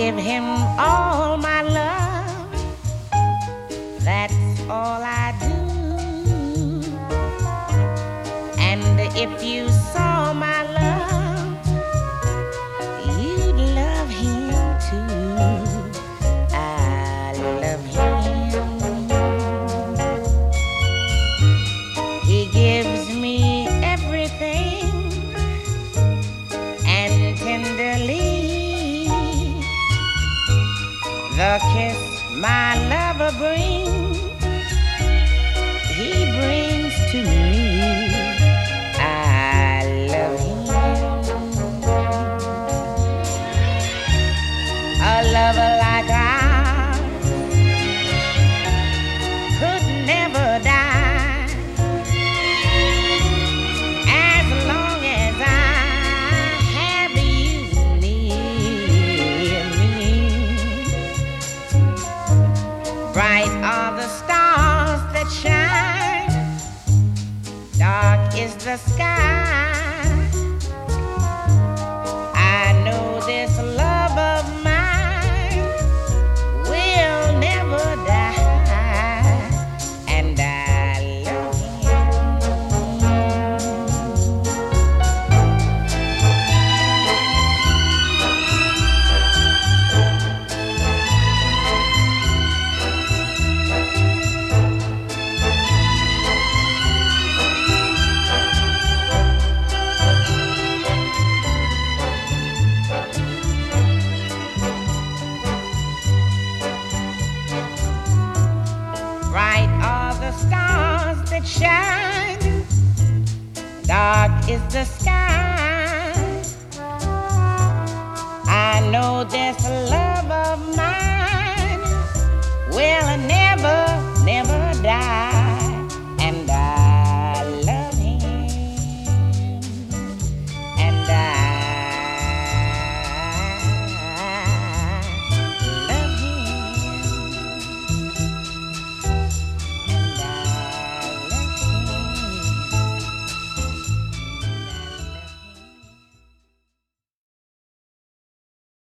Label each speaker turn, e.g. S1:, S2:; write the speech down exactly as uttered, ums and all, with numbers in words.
S1: give him all my love. That's all I do. And if you saw my love, you'd love him too. I love him. He gives me everything, and tenderly the kiss my lover brings, he brings to me. I love him. A lover like ours could never die as long as I have you near me. Bright are the stars that shine, dark is the sky. I know this love of mine will never die, and I love bright are the stars that shine, dark is the sky. I know this